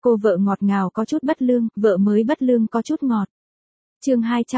Cô vợ ngọt ngào có chút bất lương, vợ mới bất lương có chút ngọt. Chương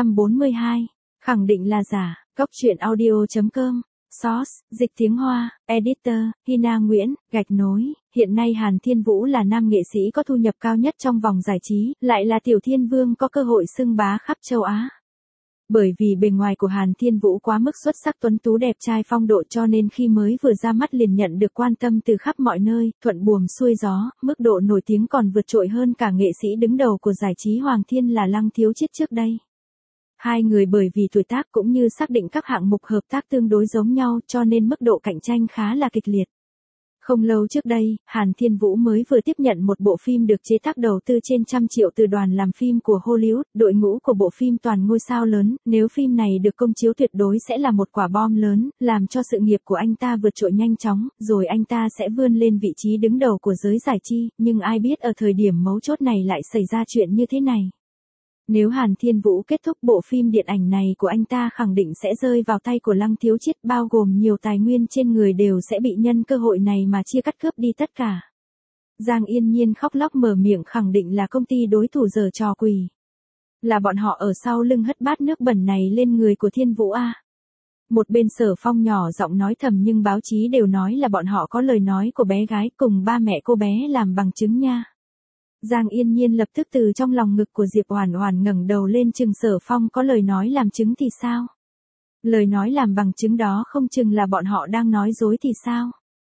242. Khẳng định là giả. Góc truyện audio.com. Source, dịch tiếng Hoa, Editor, Hina Nguyễn, gạch nối. Hiện nay Hàn Thiên Vũ là nam nghệ sĩ có thu nhập cao nhất trong vòng giải trí, lại là tiểu thiên vương có cơ hội xưng bá khắp châu Á. Bởi vì bề ngoài của Hàn Thiên Vũ quá mức xuất sắc tuấn tú đẹp trai phong độ cho nên khi mới vừa ra mắt liền nhận được quan tâm từ khắp mọi nơi, thuận buồm xuôi gió, mức độ nổi tiếng còn vượt trội hơn cả nghệ sĩ đứng đầu của giải trí Hoàng Thiên là Lăng Thiếu Chiết trước đây. Hai người bởi vì tuổi tác cũng như xác định các hạng mục hợp tác tương đối giống nhau cho nên mức độ cạnh tranh khá là kịch liệt. Không lâu trước đây, Hàn Thiên Vũ mới vừa tiếp nhận một bộ phim được chế tác đầu tư trên 100 triệu từ đoàn làm phim của Hollywood, đội ngũ của bộ phim toàn ngôi sao lớn, nếu phim này được công chiếu tuyệt đối sẽ là một quả bom lớn, làm cho sự nghiệp của anh ta vượt trội nhanh chóng, rồi anh ta sẽ vươn lên vị trí đứng đầu của giới giải trí, nhưng ai biết ở thời điểm mấu chốt này lại xảy ra chuyện như thế này. Nếu Hàn Thiên Vũ kết thúc bộ phim điện ảnh này của anh ta khẳng định sẽ rơi vào tay của Lăng Thiếu Chiết, bao gồm nhiều tài nguyên trên người đều sẽ bị nhân cơ hội này mà chia cắt cướp đi tất cả. Giang Yên Nhiên khóc lóc mở miệng khẳng định là công ty đối thủ giở trò quỷ. Là bọn họ ở sau lưng hất bát nước bẩn này lên người của Thiên Vũ a. Một bên Sở Phong nhỏ giọng nói thầm nhưng báo chí đều nói là bọn họ có lời nói của bé gái cùng ba mẹ cô bé làm bằng chứng nha. Giang Yên Nhiên lập tức từ trong lòng ngực của Diệp Oản Oản ngẩng đầu lên chừng Sở Phong có lời nói làm chứng thì sao? Lời nói làm bằng chứng đó không chừng là bọn họ đang nói dối thì sao?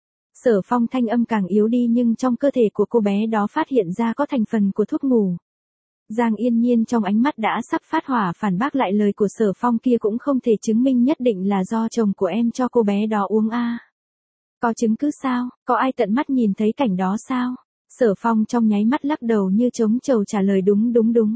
Sở Phong thanh âm càng yếu đi nhưng trong cơ thể của cô bé đó phát hiện ra có thành phần của thuốc ngủ. Giang Yên Nhiên trong ánh mắt đã sắp phát hỏa phản bác lại lời của Sở Phong kia cũng không thể chứng minh nhất định là do chồng của em cho cô bé đó uống a. Có chứng cứ sao? Có ai tận mắt nhìn thấy cảnh đó sao? Sở Phong trong nháy mắt lắc đầu như trống trầu trả lời đúng.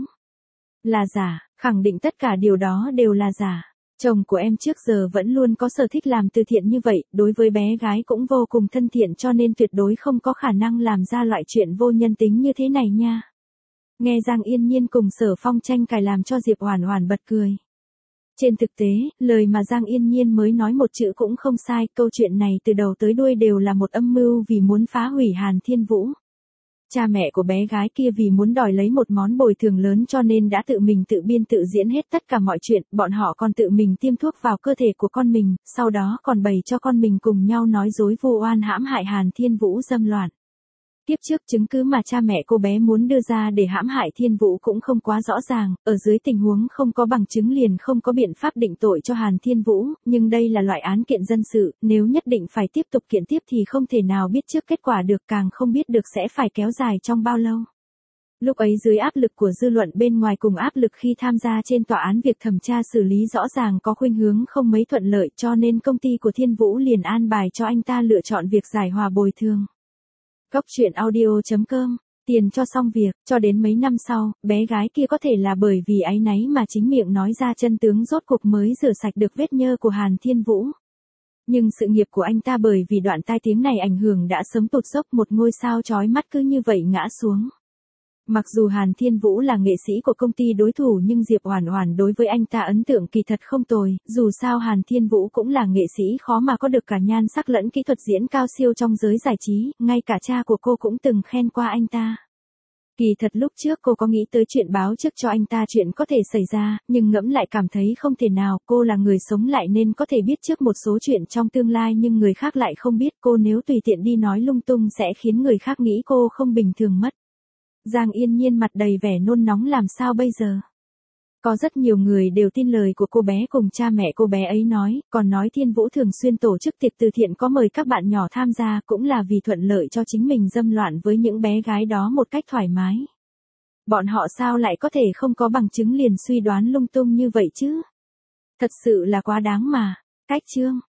Là giả, khẳng định tất cả điều đó đều là giả. Chồng của em trước giờ vẫn luôn có sở thích làm từ thiện như vậy, đối với bé gái cũng vô cùng thân thiện cho nên tuyệt đối không có khả năng làm ra loại chuyện vô nhân tính như thế này nha. Nghe Giang Yên Nhiên cùng Sở Phong tranh cãi làm cho Diệp Oản Oản bật cười. Trên thực tế, lời mà Giang Yên Nhiên mới nói một chữ cũng không sai, câu chuyện này từ đầu tới đuôi đều là một âm mưu vì muốn phá hủy Hàn Thiên Vũ. Cha mẹ của bé gái kia vì muốn đòi lấy một món bồi thường lớn cho nên đã tự mình tự biên tự diễn hết tất cả mọi chuyện, bọn họ còn tự mình tiêm thuốc vào cơ thể của con mình, sau đó còn bày cho con mình cùng nhau nói dối vu oan hãm hại Hàn Thiên Vũ dâm loạn. Tiếp trước chứng cứ mà cha mẹ cô bé muốn đưa ra để hãm hại Thiên Vũ cũng không quá rõ ràng, ở dưới tình huống không có bằng chứng liền không có biện pháp định tội cho Hàn Thiên Vũ, nhưng đây là loại án kiện dân sự, nếu nhất định phải tiếp tục kiện tiếp thì không thể nào biết trước kết quả được, càng không biết được sẽ phải kéo dài trong bao lâu. Lúc ấy dưới áp lực của dư luận bên ngoài cùng áp lực khi tham gia trên tòa án việc thẩm tra xử lý rõ ràng có khuynh hướng không mấy thuận lợi cho nên công ty của Thiên Vũ liền an bài cho anh ta lựa chọn việc giải hòa bồi thường. Góc truyện audio.com. Tiền cho xong việc, cho đến mấy năm sau, bé gái kia có thể là bởi vì áy náy mà chính miệng nói ra chân tướng rốt cuộc mới rửa sạch được vết nhơ của Hàn Thiên Vũ. Nhưng sự nghiệp của anh ta bởi vì đoạn tai tiếng này ảnh hưởng đã sớm tụt dốc, một ngôi sao chói mắt cứ như vậy ngã xuống. Mặc dù Hàn Thiên Vũ là nghệ sĩ của công ty đối thủ nhưng Diệp Oản Oản đối với anh ta ấn tượng kỳ thật không tồi, dù sao Hàn Thiên Vũ cũng là nghệ sĩ khó mà có được cả nhan sắc lẫn kỹ thuật diễn cao siêu trong giới giải trí, ngay cả cha của cô cũng từng khen qua anh ta. Kỳ thật lúc trước cô có nghĩ tới chuyện báo trước cho anh ta chuyện có thể xảy ra, nhưng ngẫm lại cảm thấy không thể nào, cô là người sống lại nên có thể biết trước một số chuyện trong tương lai nhưng người khác lại không biết, cô nếu tùy tiện đi nói lung tung sẽ khiến người khác nghĩ cô không bình thường mất. Giang Yên Nhiên mặt đầy vẻ nôn nóng làm sao bây giờ? Có rất nhiều người đều tin lời của cô bé cùng cha mẹ cô bé ấy nói, còn nói Thiên Vũ thường xuyên tổ chức tiệc từ thiện có mời các bạn nhỏ tham gia cũng là vì thuận lợi cho chính mình dâm loạn với những bé gái đó một cách thoải mái. Bọn họ sao lại có thể không có bằng chứng liền suy đoán lung tung như vậy chứ? Thật sự là quá đáng mà. Cách chương.